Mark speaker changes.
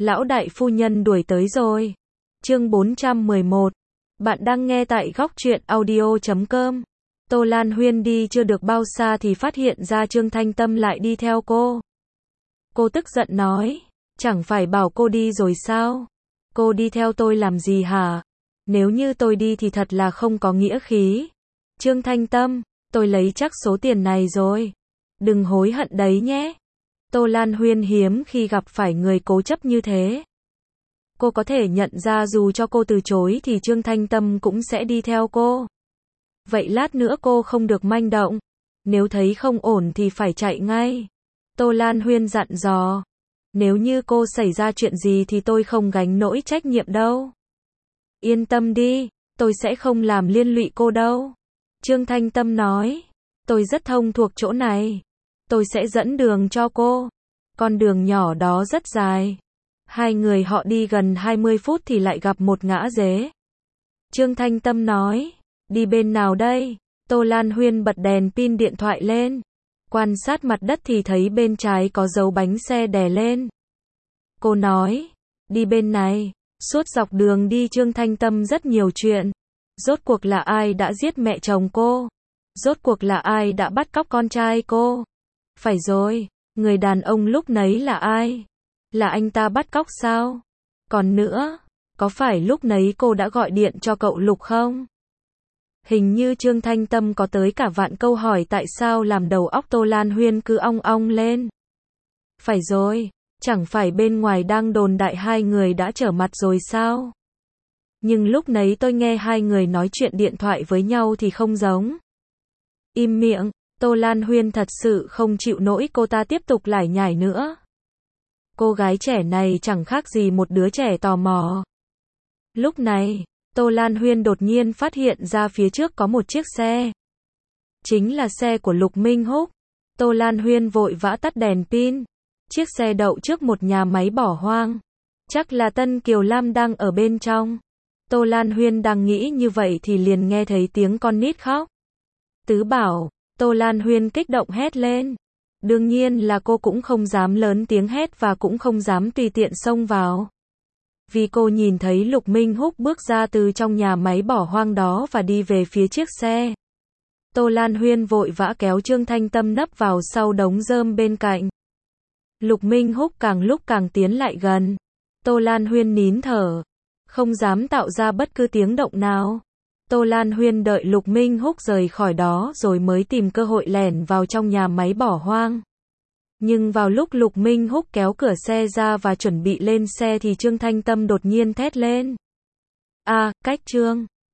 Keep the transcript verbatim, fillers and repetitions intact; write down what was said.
Speaker 1: Lão đại phu nhân đuổi tới rồi. Chương bốn trăm mười một. Bạn đang nghe tại góc truyện audio chấm com. Tô Lan Huyên đi chưa được bao xa thì phát hiện ra Trương Thanh Tâm lại đi theo cô. Cô tức giận nói, chẳng phải bảo cô đi rồi sao? Cô đi theo tôi làm gì hả? Nếu như tôi đi thì thật là không có nghĩa khí. Trương Thanh Tâm, tôi lấy chắc số tiền này rồi. Đừng hối hận đấy nhé. Tô Lan Huyên hiếm khi gặp phải người cố chấp như thế. Cô có thể nhận ra dù cho cô từ chối thì Trương Thanh Tâm cũng sẽ đi theo cô. Vậy lát nữa cô không được manh động. Nếu thấy không ổn thì phải chạy ngay. Tô Lan Huyên dặn dò. Nếu như cô xảy ra chuyện gì thì tôi không gánh nỗi trách nhiệm đâu. Yên tâm đi, tôi sẽ không làm liên lụy cô đâu. Trương Thanh Tâm nói. Tôi rất thông thuộc chỗ này. Tôi sẽ dẫn đường cho cô. Con đường nhỏ đó rất dài. Hai người họ đi gần hai mươi phút thì lại gặp một ngã rẽ. Trương Thanh Tâm nói. Đi bên nào đây? Tô Lan Huyên bật đèn pin điện thoại lên. Quan sát mặt đất thì thấy bên trái có dấu bánh xe đè lên. Cô nói. Đi bên này. Suốt dọc đường đi Trương Thanh Tâm rất nhiều chuyện. Rốt cuộc là ai đã giết mẹ chồng cô? Rốt cuộc là ai đã bắt cóc con trai cô? Phải rồi, người đàn ông lúc nấy là ai? Là anh ta bắt cóc sao? Còn nữa, có phải lúc nấy cô đã gọi điện cho cậu Lục không? Hình như Trương Thanh Tâm có tới cả vạn câu hỏi tại sao làm đầu óc Tô Lan Huyên cứ ong ong lên. Phải rồi, chẳng phải bên ngoài đang đồn đại hai người đã trở mặt rồi sao? Nhưng lúc nấy tôi nghe hai người nói chuyện điện thoại với nhau thì không giống. Im miệng, Tô Lan Huyên thật sự không chịu nổi cô ta tiếp tục lải nhải nữa. Cô gái trẻ này chẳng khác gì một đứa trẻ tò mò. Lúc này, Tô Lan Huyên đột nhiên phát hiện ra phía trước có một chiếc xe. Chính là xe của Lục Minh Húc. Tô Lan Huyên vội vã tắt đèn pin. Chiếc xe đậu trước một nhà máy bỏ hoang. Chắc là Tân Kiều Lam đang ở bên trong. Tô Lan Huyên đang nghĩ như vậy thì liền nghe thấy tiếng con nít khóc. Tứ bảo, Tô Lan Huyên kích động hét lên. Đương nhiên là cô cũng không dám lớn tiếng hét và cũng không dám tùy tiện xông vào. Vì cô nhìn thấy Lục Minh Húc bước ra từ trong nhà máy bỏ hoang đó và đi về phía chiếc xe. Tô Lan Huyên vội vã kéo Trương Thanh Tâm nấp vào sau đống rơm bên cạnh. Lục Minh Húc càng lúc càng tiến lại gần. Tô Lan Huyên nín thở, không dám tạo ra bất cứ tiếng động nào. Tô Lan Huyên đợi Lục Minh Húc rời khỏi đó rồi mới tìm cơ hội lẻn vào trong nhà máy bỏ hoang. Nhưng vào lúc Lục Minh Húc kéo cửa xe ra và chuẩn bị lên xe thì Trương Thanh Tâm đột nhiên thét lên. A, cách Trương,